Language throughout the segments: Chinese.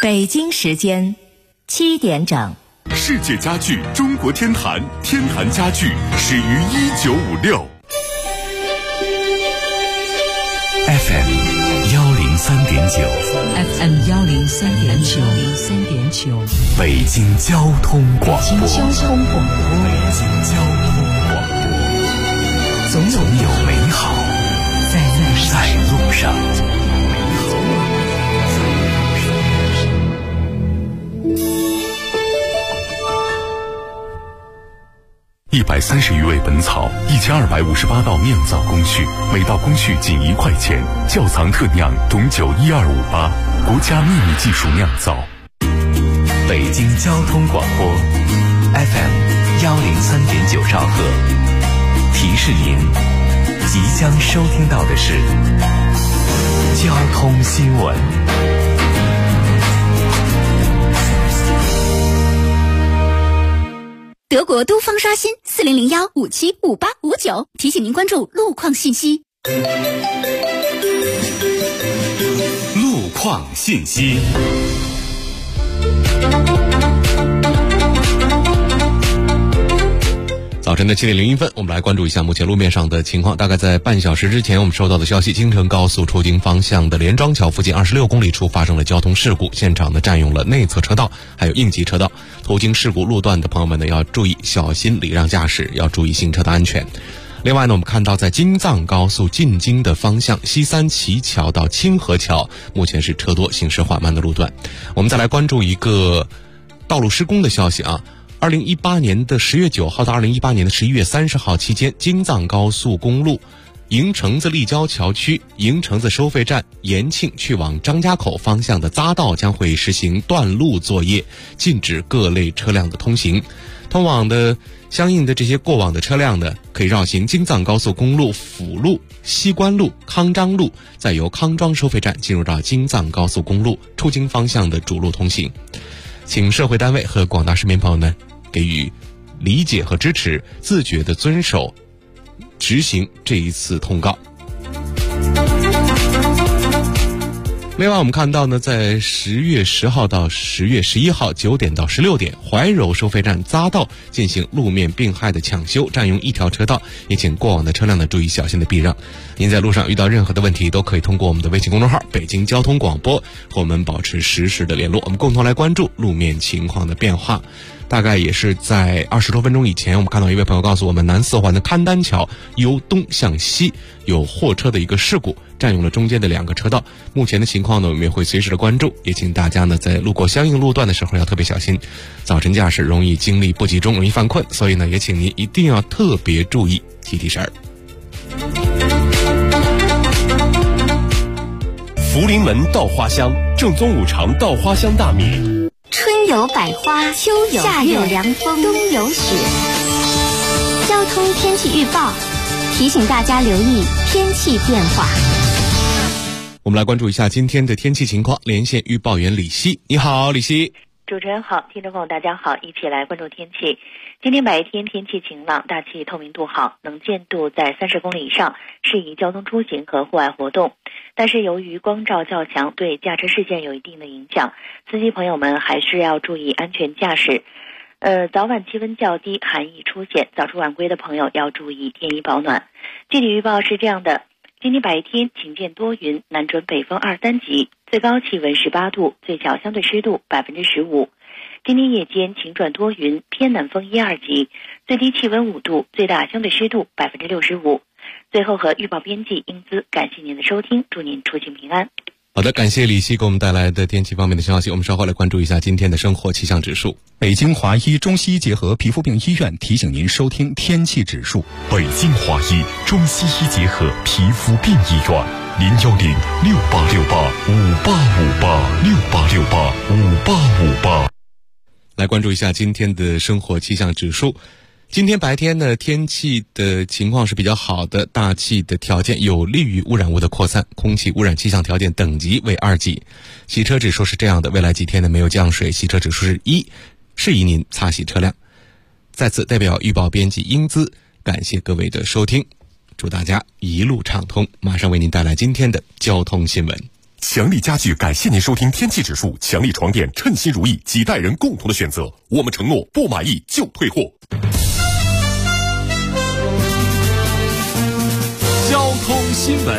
北京时间7点整。 世界家具中国天坛，天坛家具始于1956。 FM 103.9， 北京交通广播，总有美好在路上。 130余味本草，1258道酿造工序，每道工序仅1块钱。窖藏特酿种酒12588，国家秘密技术酿造。 北京交通广播 FM 103.9兆赫，提示您即将收听到的是交通新闻。 德国都方刷新4001575859，提醒您关注路况信息。 路况信息。 早晨的7点01分，我们来关注一下目前路面上的情况。大概在半小时之前，我们收到的消息，京承高速出京方向的连庄桥附近26公里处发生了交通事故，现场呢占用了内侧车道，还有应急车道。途经事故路段的朋友们呢，要注意小心礼让驾驶，要注意行车的安全。另外呢，我们看到在京藏高速进京的方向，西三旗桥到清河桥，目前是车多行驶缓慢的路段。我们再来关注一个道路施工的消息啊。2018年的10月9号到2018年的11月30号期间，京藏高速公路营城子立交桥区营城子收费站延庆去往张家口方向的匝道将会实行断路作业，禁止各类车辆的通行。通往的相应的这些过往的车辆呢，可以绕行京藏高速公路辅路、西关路、康张路，再由康庄收费站进入到京藏高速公路出京方向的主路通行。请社会单位和广大市民朋友呢给予理解和支持，自觉地遵守执行这一次通告。另外我们看到呢，在10月10号到10月11号9点到16点，怀柔收费站匝道进行路面并排的抢修，占用1条车道，也请过往的车辆呢注意小心的避让。您在路上遇到任何的问题，都可以通过我们的微信公众号北京交通广播和我们保持实时的联络，我们共同来关注路面情况的变化。大概也是在20多分钟以前，我们看到一位朋友告诉我们，南四环的勘丹桥由东向西有货车的一个事故，占用了中间的2个车道。目前的情况呢，我们也会随时的关注，也请大家呢在路过相应路段的时候要特别小心。早晨驾驶容易精力不集中，容易犯困，所以呢也请您一定要特别注意提神儿。 福临门稻花香，正宗五常稻花香大米。 春有百花，秋有夏有凉风，冬有雪。交通天气预报提醒大家留意天气变化。 我们来关注一下今天的天气情况，连线预报员李希。你好，李希。 主持人好，听众朋友大家好，一起来关注天气。今天白天天气晴朗，大气透明度好，能见度在30公里以上，适宜交通出行和户外活动。但是由于光照较强，对驾车视线有一定的影响，司机朋友们还是要注意安全驾驶。早晚气温较低，寒意出现，早出晚归的朋友要注意添衣保暖。具体预报是这样的：今天白天晴间多云，南转北风2、3级，最高气温18度，最小相对湿度15%。今天夜间晴转多云，偏南风1、2级，最低气温5度，最大相对湿度65%。最后和预报编辑英姿感谢您的收听，祝您出行平安。 好的，感谢李希给我们带来的天气方面的消息。我们稍后来关注一下今天的生活气象指数。 北京华医中西医结合皮肤病医院提醒您收听天气指数。 北京华医中西医结合皮肤病医院，0106868585858，68685858。 来关注一下今天的生活气象指数。今天白天呢，天气的情况是比较好的，大气的条件有利于污染物的扩散，空气污染气象条件等级为2级。洗车指数是这样的，未来几天呢没有降水，洗车指数是1，适宜您擦洗车辆。在此代表预报编辑英姿感谢各位的收听，祝大家一路畅通。马上为您带来今天的交通新闻。 强力家具感谢您收听天气指数，强力床垫称心如意，几代人共同的选择。我们承诺不满意就退货。 交通新闻。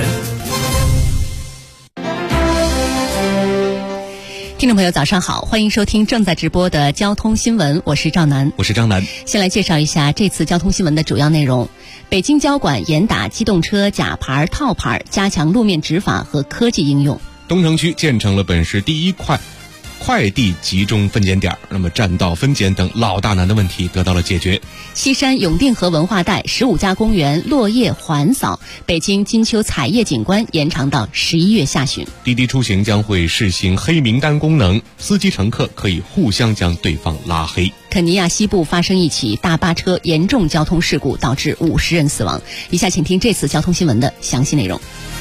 听众朋友早上好，欢迎收听正在直播的交通新闻，我是赵楠。 我是张楠。 先来介绍一下这次交通新闻的主要内容。北京交管严打机动车假牌套牌，加强路面执法和科技应用。 东城区建成了本市第一快递集中分拣点，那么占道分拣等老大难的问题得到了解决。 西山永定河文化带15家公园落叶环扫，北京金秋彩叶景观延长到11月下旬。 滴滴出行将会试行黑名单功能，司机乘客可以互相将对方拉黑。 肯尼亚西部发生一起大巴车严重交通事故，导致50人死亡。以下请听这次交通新闻的详细内容。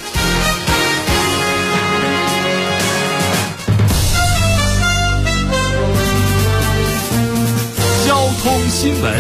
交通新闻。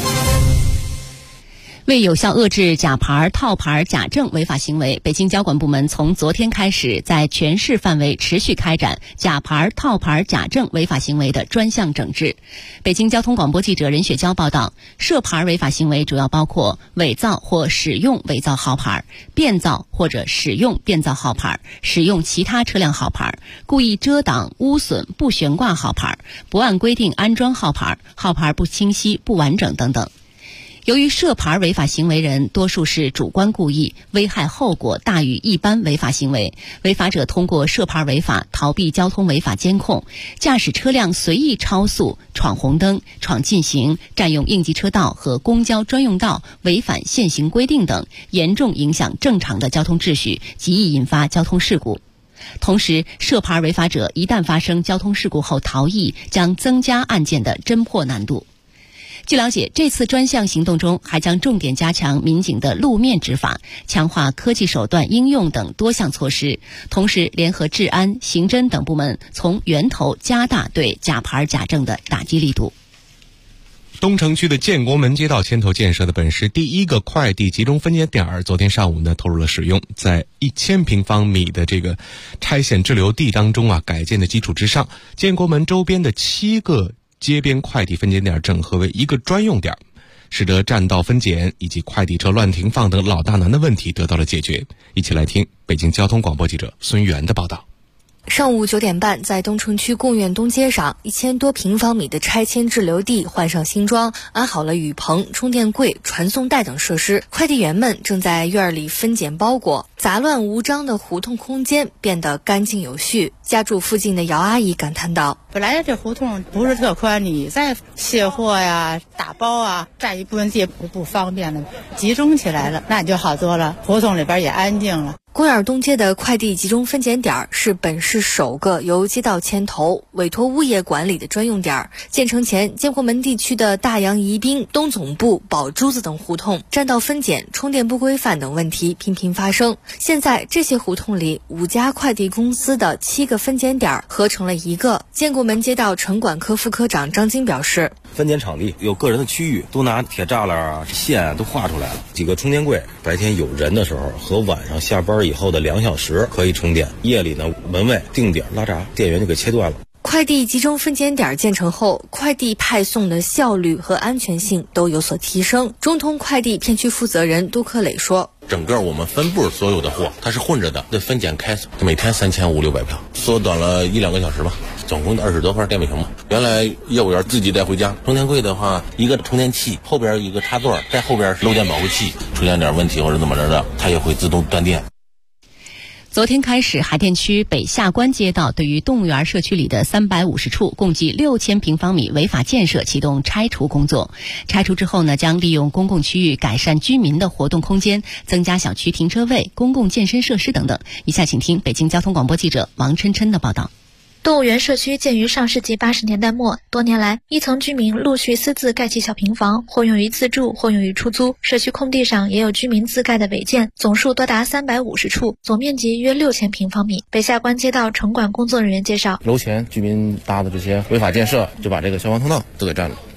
为有效遏制假牌、套牌、假证违法行为，北京交管部门从昨天开始，在全市范围持续开展假牌、套牌、假证违法行为的专项整治。北京交通广播记者任雪娇报道，涉牌违法行为主要包括伪造或使用伪造号牌、变造或者使用变造号牌、使用其他车辆号牌、故意遮挡、污损、不悬挂号牌、不按规定安装号牌、号牌不清晰、不完整等等。由于涉牌违法行为人多数是主观故意，危害后果大于一般违法行为，违法者通过涉牌违法逃避交通违法监控，驾驶车辆随意超速、闯红灯、闯禁行、占用应急车道和公交专用道、违反现行规定等，严重影响正常的交通秩序，极易引发交通事故。同时，涉牌违法者一旦发生交通事故后逃逸，将增加案件的侦破难度。据了解，这次专项行动中还将重点加强民警的路面执法，强化科技手段应用等多项措施，同时联合治安、刑侦等部门从源头加大对假牌假证的打击力度。 东城区的建国门街道牵头建设的本市第一个快递集中分拣点，昨天上午呢投入了使用，在1000平方米的这个拆线滞留地当中改建的基础之上，建国门周边的7个街边快递分拣点整合为一个专用点，使得占道分拣以及快递车乱停放等老大难的问题得到了解决。一起来听北京交通广播记者孙源的报道。 上午9点半，在东城区贡院东街上，1000多平方米的拆迁滞留地换上新装，安好了雨棚、充电柜、传送带等设施。快递员们正在院里分拣包裹，杂乱无章的胡同空间变得干净有序。家住附近的姚阿姨感叹道：“ 本来这胡同不是特宽，你再卸货呀、打包啊，占一部分地不方便了，集中起来了，那你就好多了，胡同里边也安静了。” 贡院东街的快递集中分拣点是本市首个由街道牵头、委托物业管理的专用点。建成前，建国门地区的大洋宜宾、东总部、宝珠子等胡同占道分拣、充电不规范等问题频频发生。现在这些胡同里5家快递公司的7个分拣点合成了一个。建国门街道城管科副科长张金表示， 分拣场地有个人的区域，都拿铁栅栏线都画出来了，几个充电柜，白天有人的时候和晚上下班以后的2小时可以充电，夜里呢门卫定点拉闸，电源就给切断了。 快递集中分拣点建成后，快递派送的效率和安全性都有所提升。中通快递片区负责人杜克磊说， 整个我们分部所有的货它是混着的，这分拣开每天3500-600票，缩短了1-2个小时吧，总共20多块电位屏嘛。原来业务员自己带回家，充电柜的话，一个充电器后边一个插座，在后边是漏电保护器，出现点问题或者怎么着的，它也会自动断电。 昨天开始，海淀区北下关街道对于动物园社区里的350处共计6000平方米违法建设启动拆除工作。拆除之后呢，将利用公共区域改善居民的活动空间，增加小区停车位、公共健身设施等等。以下请听北京交通广播记者王琛琛的报道。 动物园社区建于上世纪80年代末，多年来，一层居民陆续私自盖起小平房，或用于自住，或用于出租。社区空地上也有居民自盖的违建，总数多达350处，总面积约6000平方米。北下关街道城管工作人员介绍， 楼前居民搭的这些违法建设，就把这个消防通道都给占了。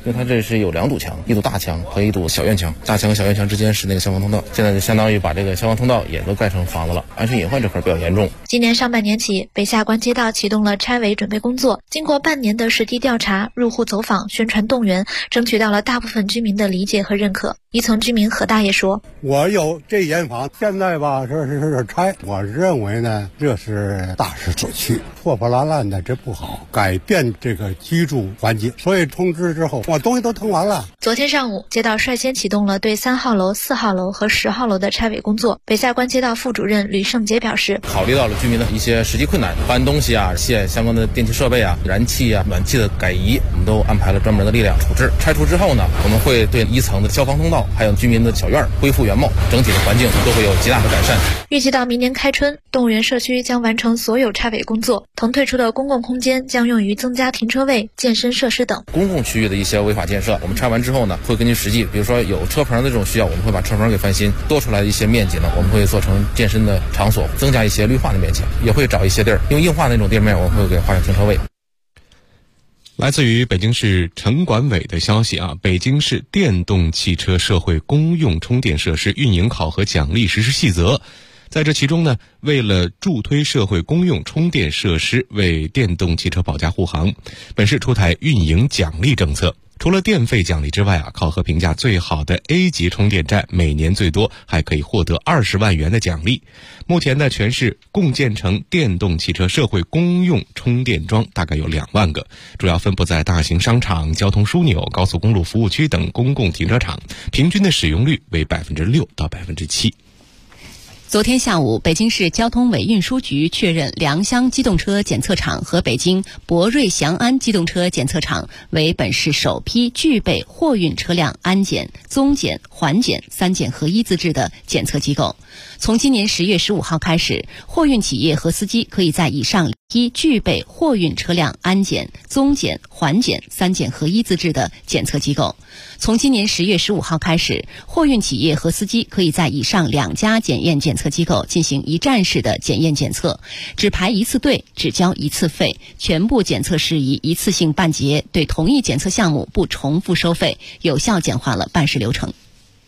因为它这是有2堵墙，一堵大墙和一堵小院墙，大墙和小院墙之间是那个消防通道，现在就相当于把这个消防通道也都盖成房子了，安全隐患这块比较严重。 今年上半年起，北下关街道启动了拆违准备工作，经过半年的实地调查、入户走访、宣传动员，争取到了大部分居民的理解和认可。一层居民何大爷说：“ 我有这间房，现在吧，这是拆，我认为呢，这是大势所趋，破破烂烂的这不好，改变这个居住环境。所以通知之后，我东西都腾完了。” 昨天上午，街道率先启动了对3号楼、4号楼和10号楼的拆违工作。北下关街道副主任吕胜杰表示， 考虑到了居民的一些实际困难，搬东西啊、卸相关的电器设备啊、燃气啊、暖气的改移，我们都安排了专门的力量处置。拆除之后呢，我们会对1层的消防通道还有居民的小院恢复原貌，整体的环境都会有极大的改善。 预计到明年开春，动物园社区将完成所有拆违工作，腾退出的公共空间将用于增加停车位、健身设施等。 公共区域的一些违法建设，我们拆完之后呢，会根据实际，比如说有车棚的这种需要，我们会把车棚给翻新，多出来的一些面积呢，我们会做成健身的场所，增加一些绿化的面积，也会找一些地儿用硬化那种地面，我们会给画上停车位。 来自于北京市城管委的消息啊，北京市电动汽车社会公用充电设施运营考核奖励实施细则，在这其中呢，为了助推社会公用充电设施为电动汽车保驾护航，本市出台运营奖励政策。除了电费奖励之外啊，考核评价最好的 A 级充电站每年最多还可以获得20万元的奖励。目前呢，全市共建成电动汽车社会公用充电桩大概有2万个，主要分布在大型商场、交通枢纽、高速公路服务区等公共停车场，平均的使用率为6%到7%。 昨天下午，北京市交通委运输局确认良乡机动车检测场和北京博瑞祥安机动车检测场为本市首批具备货运车辆安检、综检、环检3检合一资质的检测机构。从今年10月15号开始，货运企业和司机可以在以上批具备货运车辆安检、综检、环检3检合一资质的检测机构。从今年10月15号开始，货运企业和司机可以在以上2家检验检测机构进行一站式的检验检测，只排1次队，只交1次费，全部检测事宜一次性办结，对同一检测项目不重复收费，有效简化了办事流程。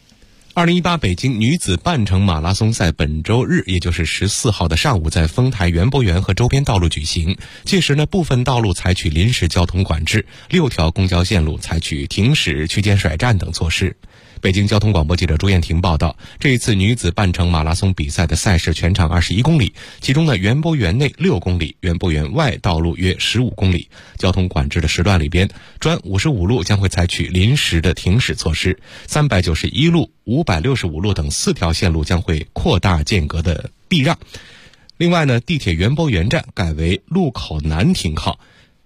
2018北京女子半程马拉松赛本周日，也就是14号的上午，在丰台园博园和周边道路举行。届时呢，部分道路采取临时交通管制，6条公交线路采取停驶、区间甩站等措施。北京交通广播记者朱艳婷报道，这一次女子半程马拉松比赛的赛事全长21公里，其中呢，园博园内6公里，园博园外道路约15公里。交通管制的时段里边，专55路将会采取临时的停驶措施，391路、565路等4条线路将会扩大间隔的避让。另外呢，地铁园博园站改为路口南停靠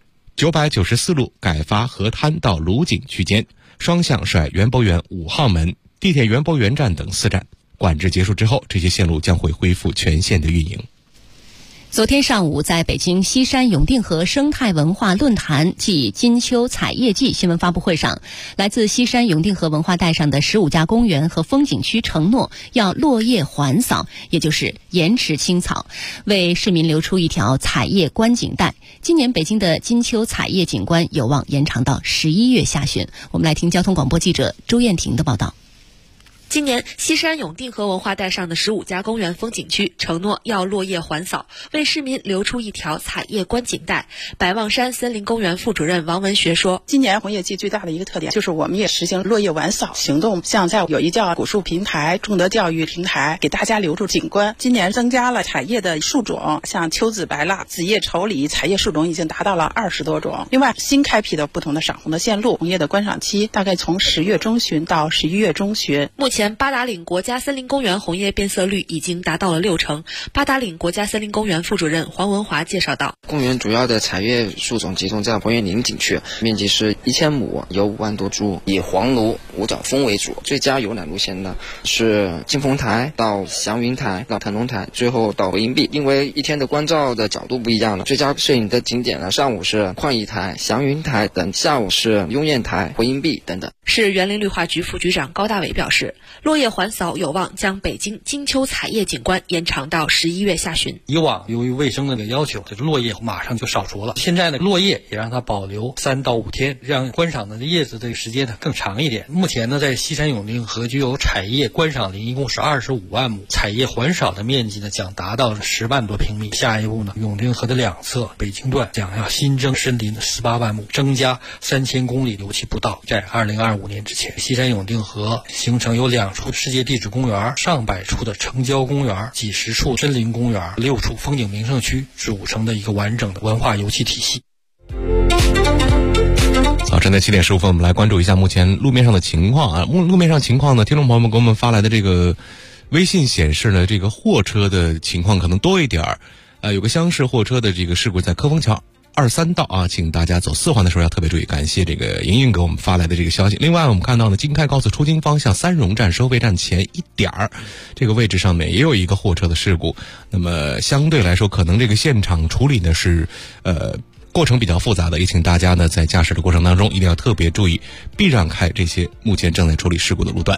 ，994路改发河滩到鲁景区间，双向甩园博园5号门、地铁园博园站等4站。管制结束之后，这些线路将会恢复全线的运营。 昨天上午，在北京西山永定河生态文化论坛暨金秋采叶季新闻发布会上，来自西山永定河文化带上的15家公园和风景区承诺要落叶还扫，也就是延迟清草，为市民留出一条采叶观景带。今年北京的金秋采叶景观有望延长到11月下旬。我们来听交通广播记者朱艳婷的报道。 今年西山永定河文化带上的15家公园风景区承诺要落叶还扫，为市民留出一条采叶观景带。白望山森林公园副主任王文学说， 今年红叶季最大的一个特点就是我们也实行落叶完扫行动，像在有一叫古树平台、种德教育平台，给大家留住景观。今年增加了采叶的树种，像秋子白蜡、紫叶丑李，采叶树种已经达到了20多种。另外，新开辟的不同的赏红的线路，红叶的观赏期大概从10月中旬到11月中旬。 目前八达岭国家森林公园红叶变色率已经达到了60%。八达岭国家森林公园副主任黄文华介绍道， 公园主要的采叶树种集中在红叶林景区，面积是1000亩，有5万多株，以黄芦、五角枫为主。最佳游览路线呢是金凤台到祥云台到腾龙台，最后到回音壁。因为一天的观照的角度不一样了，最佳摄影的景点呢，上午是旷邑台、祥云台等，下午是雍燕台、回音壁等等。 市园林绿化局副局长高大伟表示，落叶还扫有望将北京金秋彩叶景观延长到11月下旬。 以往由于卫生的要求，这个落叶马上就扫除了，现在呢落叶也让它保留3到5天，让观赏的叶子的时间呢更长一点。目前呢在西山永定河具有采叶观赏林一共是25万亩，采叶还扫的面积呢将达到10万多平米。下一步呢，永定河的两侧北京段将要新增森林18万亩，增加3000公里油气步道。在2025年之前，西山永定河形成有2处世界地质公园、上百处的城郊公园、几十处森林公园、6处风景名胜区组成的一个完整的文化油气体系。 早晨的7点15分，我们来关注一下目前路面上的情况啊。路面上情况呢，听众朋友们给我们发来的这个微信显示呢，这个货车的情况可能多一点儿。有个厢式货车的这个事故在科丰桥23道啊，请大家走4环的时候要特别注意。感谢这个莹莹给我们发来的这个消息。另外我们看到呢，京开高速出京方向三荣站收费站前一点儿这个位置上面也有一个货车的事故。那么相对来说，可能这个现场处理呢是过程比较复杂的，也请大家呢在驾驶的过程当中一定要特别注意，避让开这些目前正在处理事故的路段。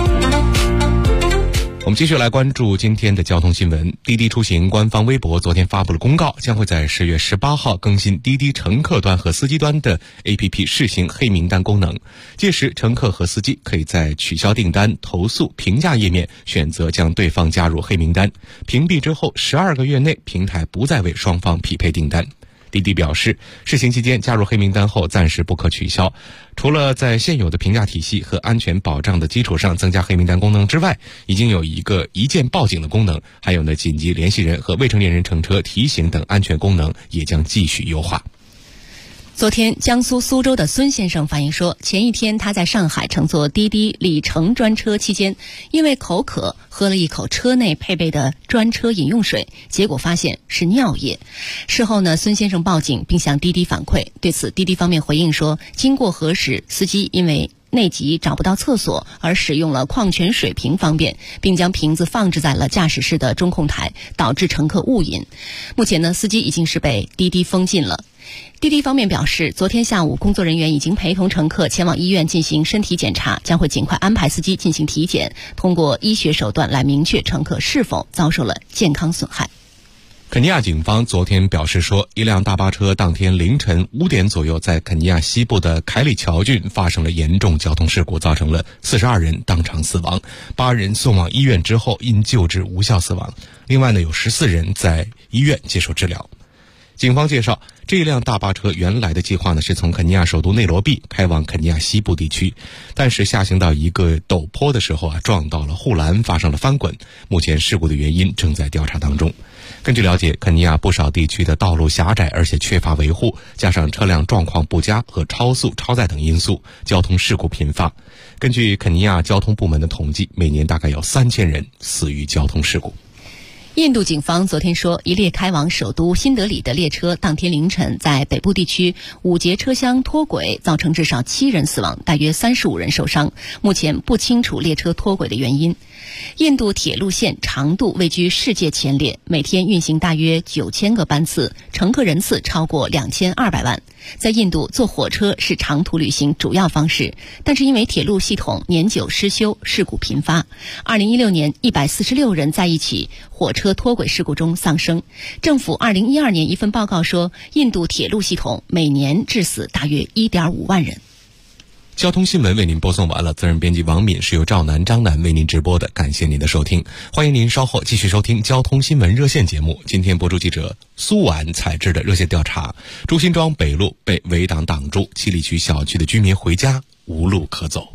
我们继续来关注今天的交通新闻。滴滴出行官方微博昨天发布了公告，将会在10月18号更新滴滴乘客端和司机端的 APP 试行黑名单功能。届时乘客和司机可以在取消订单、投诉、评价页面选择将对方加入黑名单，屏蔽之后12个月内平台不再为双方匹配订单。滴滴表示，试行期间加入黑名单后暂时不可取消。除了在现有的评价体系和安全保障的基础上增加黑名单功能之外，已经有一个一键报警的功能，还有呢紧急联系人和未成年人乘车提醒等安全功能也将继续优化。 昨天，江苏苏州的孙先生反映说，前一天他在上海乘坐滴滴里程专车期间，因为口渴喝了一口车内配备的专车饮用水，结果发现是尿液。事后呢，孙先生报警并向滴滴反馈。对此，滴滴方面回应说，经过核实，司机因为内急找不到厕所而使用了矿泉水瓶方便，并将瓶子放置在了驾驶室的中控台，导致乘客误饮。目前呢，司机已经是被滴滴封禁了。滴滴方面表示，昨天下午工作人员已经陪同乘客前往医院进行身体检查，将会尽快安排司机进行体检，通过医学手段来明确乘客是否遭受了健康损害。 肯尼亚警方昨天表示说，一辆大巴车当天凌晨5点左右在肯尼亚西部的凯里乔郡发生了严重交通事故，造成了42人当场死亡，8人送往医院之后因救治无效死亡。另外呢，有14人在医院接受治疗。警方介绍，这辆大巴车原来的计划呢是从肯尼亚首都内罗毕开往肯尼亚西部地区，但是下行到一个陡坡的时候撞到了护栏，发生了翻滚。目前事故的原因正在调查当中。根据了解，肯尼亚不少地区的道路狭窄，而且缺乏维护，加上车辆状况不佳和超速超载等因素，交通事故频发。根据肯尼亚交通部门的统计，每年大概有3000人死于交通事故。 印度警方昨天说，一列开往首都新德里的列车当天凌晨在北部地区5节车厢脱轨，造成至少7人死亡，大约35人受伤。目前不清楚列车脱轨的原因。印度铁路线长度位居世界前列，每天运行大约9000个班次，乘客人次超过2200万。在印度，坐火车是长途旅行主要方式，但是因为铁路系统年久失修，事故频发。2016年146人在一起火车脱轨事故中丧生。政府2012年一份报告说，印度铁路系统每年致死大约1.5万人。 交通新闻为您播送完了，责任编辑王敏，是由赵楠、张楠为您直播的，感谢您的收听，欢迎您稍后继续收听交通新闻热线节目。今天播出记者苏婉采制的热线调查，朱辛庄北路被围挡挡住，七里区小区的居民回家无路可走。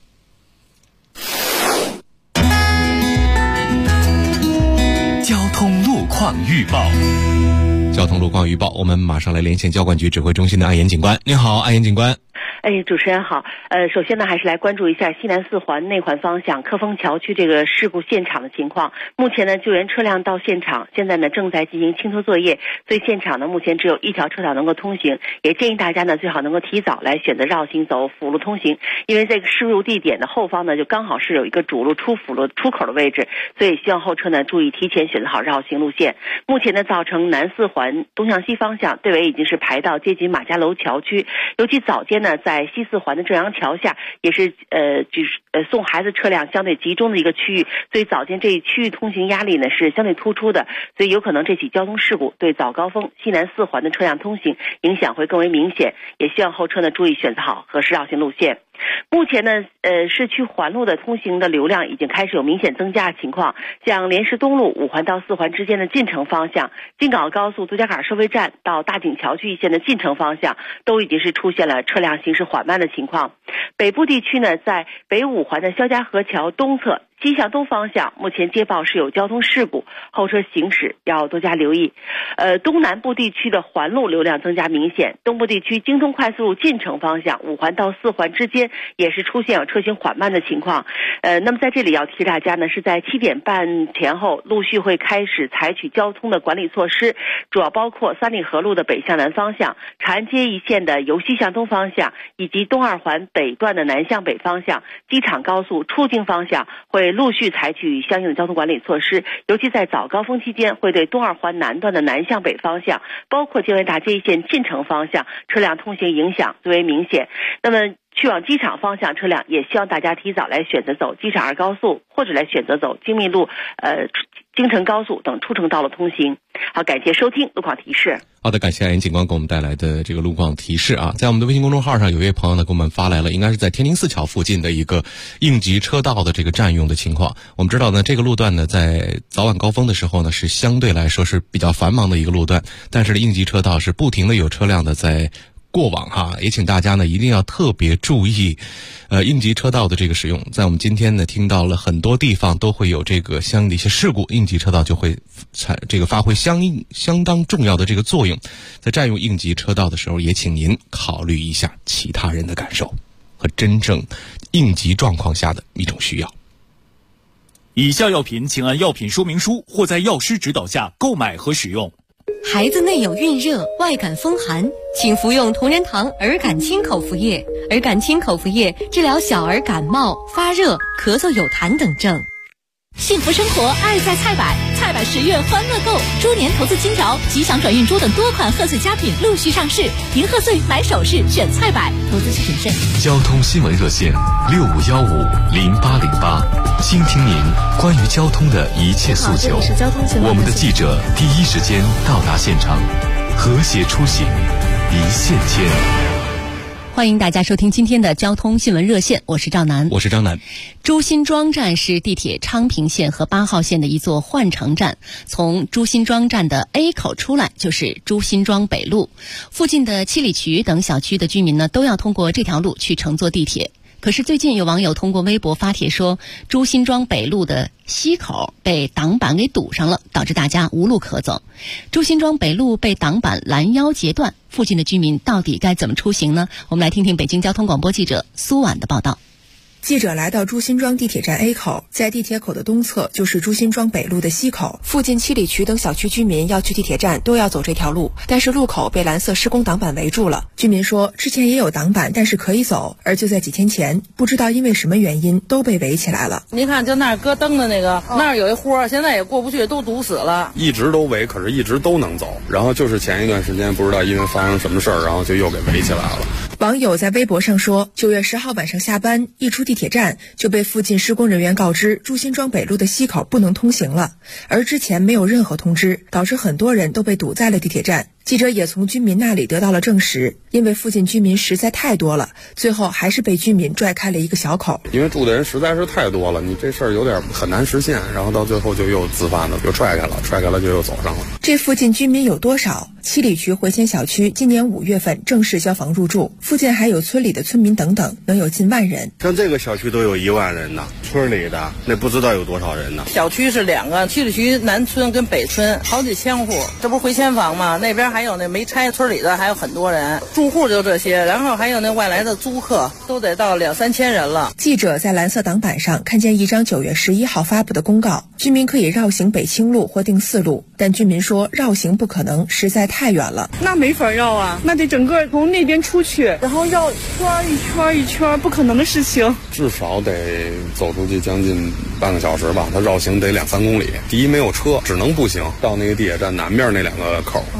交通路况预报。 交通路况预报，我们马上来连线交管局指挥中心的安岩警官。你好，安岩警官。 主持人好。首先呢，还是来关注一下西南4环内环方向科丰桥区这个事故现场的情况。目前呢，救援车辆到现场，现在呢正在进行清脱作业，所以现场呢目前只有一条车道能够通行，也建议大家呢最好能够提早来选择绕行走辅路通行，因为这个事故地点的后方呢就刚好是有一个主路出辅路出口的位置，所以希望后车呢注意提前选择好绕行路线。目前呢，造成南4环东向西方向队尾已经是排到接近马家楼桥区，尤其早间呢在在西四环的正阳桥下，也是送孩子车辆相对集中的一个区域，所以早间这一区域通行压力呢是相对突出的，所以有可能这起交通事故对早高峰西南四环的车辆通行影响会更为明显，也希望后车呢注意选择好合适绕行路线。目前呢，市区环路的通行的流量已经开始有明显增加的情况，像莲石东路5环到4环之间的进城方向，京港澳高速杜家坎收费站到大井桥区一线的进城方向，都已经是出现了车辆行驶缓慢的情况。北部地区呢，在北5环的肖家河桥东侧西向东方向，目前接报是有交通事故，后车行驶要多加留意。东南部地区的环路流量增加明显，东部地区京通快速路进城方向5环到4环之间也是出现有车行缓慢的情况。那么在这里要提大家呢，是在7点半前后陆续会开始采取交通的管理措施，主要包括三里河路的北向南方向、长安街一线的由西向东方向，以及东2环北段的南向北方向、机场高速出京方向会陆续采取相应的交通管理措施，尤其在早高峰期间会对东2环南段的南向北方向，包括建外大街一线进城方向车辆通行影响最为明显。那么去往机场方向车辆也希望大家提早来选择走机场2高速，或者来选择走京密路、京承高速等出城道路通行。好，感谢收听路况提示。 好的，感谢安警官给我们带来的这个路况提示啊。在我们的微信公众号上，有一位朋友呢给我们发来了，应该是在天宁寺桥附近的一个应急车道的这个占用的情况。我们知道呢，这个路段呢在早晚高峰的时候呢是相对来说是比较繁忙的一个路段，但是应急车道是不停的有车辆的在过往哈，也请大家呢一定要特别注意应急车道的这个使用。在我们今天呢听到了很多地方都会有这个相应的一些事故，应急车道就会发挥相当重要的这个作用。在占用应急车道的时候，也请您考虑一下其他人的感受和真正应急状况下的一种需要。 以下药品请按药品说明书或在药师指导下购买和使用。 孩子内有孕热、外感风寒，请服用同仁堂儿感清口服液。儿感清口服液治疗小儿感冒、发热、咳嗽有痰等症。幸福生活，爱在菜百，菜百10月欢乐购，猪年投资金条、吉祥转运猪等多款贺岁佳品陆续上市，赢贺岁买首饰选菜百，投资需谨慎。 交通新闻热线65150808，倾听您关于交通的一切诉求。我们的记者第一时间到达现场，和谐出行，一线牵。 欢迎大家收听今天的交通新闻热线，我是赵楠。 我是张楠。 朱辛庄站是地铁昌平线和8号线的一座换乘站，从朱辛庄站的 A 口出来就是朱辛庄北路，附近的七里渠等小区的居民呢都要通过这条路去乘坐地铁。可是最近有网友通过微博发帖说，朱辛庄北路的西口被挡板给堵上了，导致大家无路可走。朱辛庄北路被挡板拦腰截断，附近的居民到底该怎么出行呢？我们来听听北京交通广播记者苏婉的报道。 记者来到朱辛庄地铁站 A 口，在地铁口的东侧就是朱辛庄北路的西口，附近七里渠等小区居民要去地铁站都要走这条路，但是路口被蓝色施工挡板围住了。居民说之前也有挡板，但是可以走，而就在几天前，不知道因为什么原因都被围起来了。 您看就那儿搁灯的那个，那儿有一豁，现在也过不去，都堵死了。 一直都围，可是一直都能走，然后就是前一段时间不知道因为发生什么事儿，然后就又给围起来了。 网友在微博上说，9月10号晚上下班，一出地铁站就被附近施工人员告知朱辛庄北路的西口不能通行了，而之前没有任何通知，导致很多人都被堵在了地铁站。记者也从居民那里得到了证实，因为附近居民实在太多了，最后还是被居民拽开了一个小口。 因为住的人实在是太多了，你这事儿有点很难实现，然后到最后就又自发的又踹开了就又走上了。 这附近居民有多少？七里渠回迁小区今年5月份正式交房入住，附近还有村里的村民等等，能有近万人。 像这个小区都有1万人呢，村里的那不知道有多少人呢。 小区是2个，七里渠南村跟北村，好几千户，这不是回迁房吗？那边还有那没拆村里的还有很多人，住户就这些，然后还有那外来的租客，都得到2-3千人了。 记者在蓝色挡板上看见一张9月11号发布的公告，居民可以绕行北清路或定4路，但居民说绕行不可能，实在太远了。 那没法绕啊，那得整个从那边出去，然后绕一圈，不可能的事情。 至少得走出去将近半个小时吧，它绕行得2-3公里。第一没有车，只能步行到那个地铁站南边那2个口才能进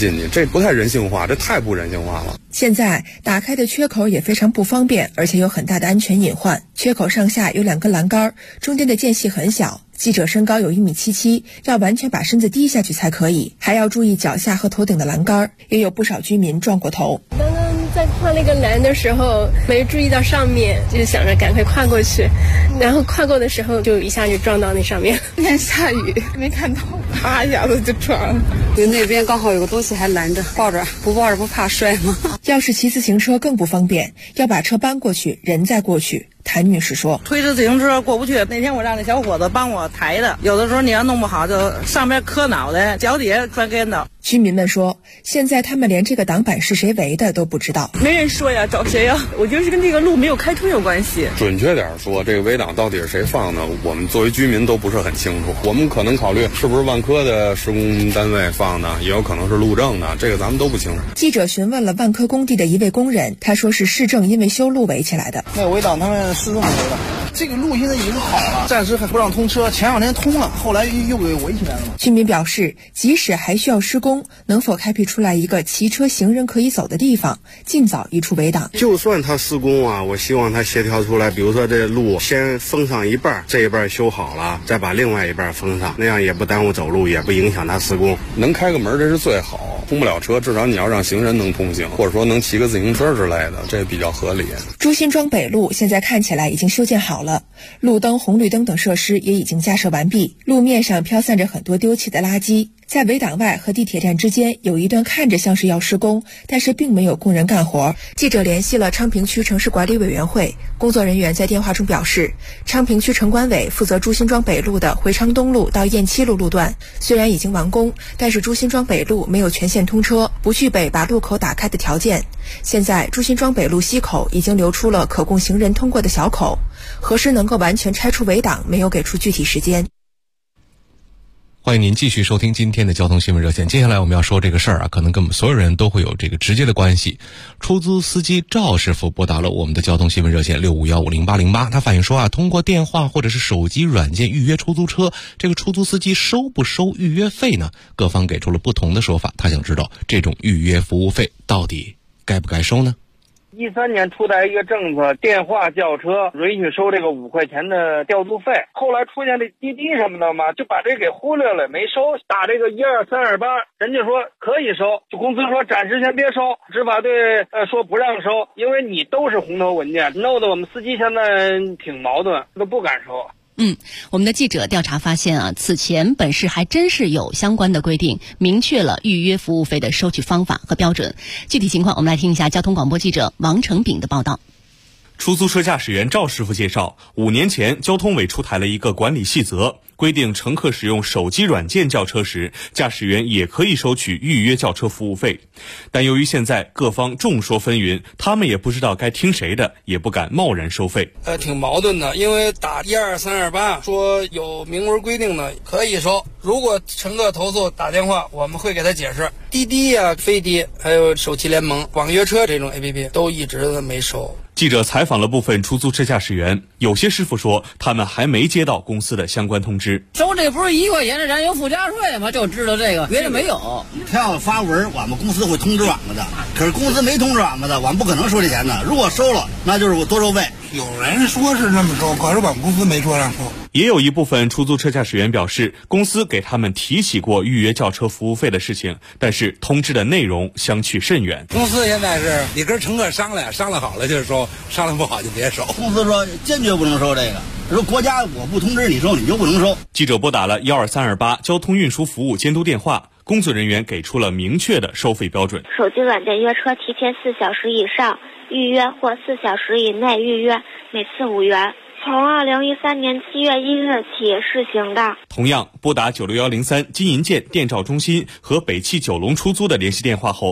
进去，这不太人性化，这太不人性化了。 现在打开的缺口也非常不方便，而且有很大的安全隐患。缺口上下有2根栏杆，中间的间隙很小。记者身高有1.77米，要完全把身子低下去才可以，还要注意脚下和头顶的栏杆。也有不少居民撞过头。 刚刚在跨那个栏的时候没注意到上面，就想着赶快跨过去，然后跨过的时候就一下就撞到那上面。 今天下雨没看到，啪一下子就撞了。就那边刚好有个东西还拦着，抱着不怕摔吗？ 要是骑自行车更不方便，要把车搬过去，人再过去。谭女士说， 推着自行车过不去，那天我让那小伙子帮我抬的，有的时候你要弄不好就上面磕脑袋，脚底下摔跟头。 居民们说，现在他们连这个挡板是谁围的都不知道。 没人说呀，找谁呀？我觉得是跟这个路没有开通有关系。 准确点说，这个围挡到底是谁放的，我们作为居民都不是很清楚。我们可能考虑是不是万科的施工单位放的，也有可能是路政的，这个咱们都不清楚。 记者询问了万科工地的一位工人，他说是市政因为修路围起来的。 那围挡他们是这么围的，这个路现在已经好了，暂时还不让通车，前2天通了，后来又给围起来了嘛。 居民表示，即使还需要施工，能否开辟出来一个骑车行人可以走的地方，尽早移除围挡。 就算他施工啊，我希望他协调出来，比如说这路先封上一半，这一半修好了，再把另外一半封上，那样也不耽误走路，也不影响他施工。 能开个门这是最好，通不了车，至少你要让行人能通行，或者说能骑个自行车之类的，这比较合理。 朱辛庄北路现在看起来已经修建好了，路灯、红绿灯等设施也已经架设完毕，路面上飘散着很多丢弃的垃圾。在围挡外和地铁站之间有一段看着像是要施工，但是并没有工人干活。记者联系了昌平区城市管理委员会，工作人员在电话中表示，昌平区城管委负责朱辛庄北路的回昌东路到雁七路路段，虽然已经完工，但是朱辛庄北路没有全线通车，不具备把路口打开的条件。现在朱辛庄北路西口已经留出了可供行人通过的小口，何时能够完全拆除围挡，没有给出具体时间。 欢迎您继续收听今天的交通新闻热线。接下来我们要说这个事儿啊，可能跟我们所有人都会有这个直接的关系。出租司机赵师傅拨打了我们的交通新闻热线65150808，他反映说啊，通过电话或者是手机软件预约出租车，这个出租司机收不收预约费呢？各方给出了不同的说法，他想知道这种预约服务费到底该不该收呢 ？13年出台一个政策，电话叫车允许收这个5块钱的调度费，后来出现这滴滴什么的嘛，就把这给忽略了，没收。打这个12328，人家说可以收，就公司说暂时先别收，执法队说不让收，因为你都是红头文件，弄得我们司机现在挺矛盾，都不敢收。 我们的记者调查发现啊，此前本市还真是有相关的规定，明确了预约服务费的收取方法和标准。具体情况，我们来听一下交通广播记者王成炳的报道。 出租车驾驶员赵师傅介绍，5年前交通委出台了一个管理细则，规定乘客使用手机软件叫车时，驾驶员也可以收取预约叫车服务费。但由于现在各方众说纷纭，他们也不知道该听谁的，也不敢贸然收费。 挺矛盾的，因为打12328说有明文规定的可以收，如果乘客投诉打电话，我们会给他解释。滴滴呀、飞滴，还有手机联盟、网约车这种 APP 都一直没收。 记者采访了部分出租车驾驶员，有些师傅说他们还没接到公司的相关通知。 收这不是1块钱的燃油附加税吗？就知道这个，别的没有。 他要发文，我们公司会通知我们的。可是公司没通知我们的，我们不可能收这钱的。如果收了，那就是我多收费。 有人说是这么收，可是我们公司没说让收。 也有一部分出租车驾驶员表示，公司给他们提起过预约叫车服务费的事情，但是通知的内容相去甚远。 公司现在是你跟乘客商量好了就是收，商量不好就别收。公司说坚决不能收这个，说国家我不通知你收，你就不能收。 记者拨打了12328交通运输服务监督电话，工作人员给出了明确的收费标准。 手机软件约车提前4小时以上预约或4小时以内预约，每次5元。从2013年7月1日起试行的。 同样，拨打96103金银建电召中心和北汽九龙出租的联系电话后，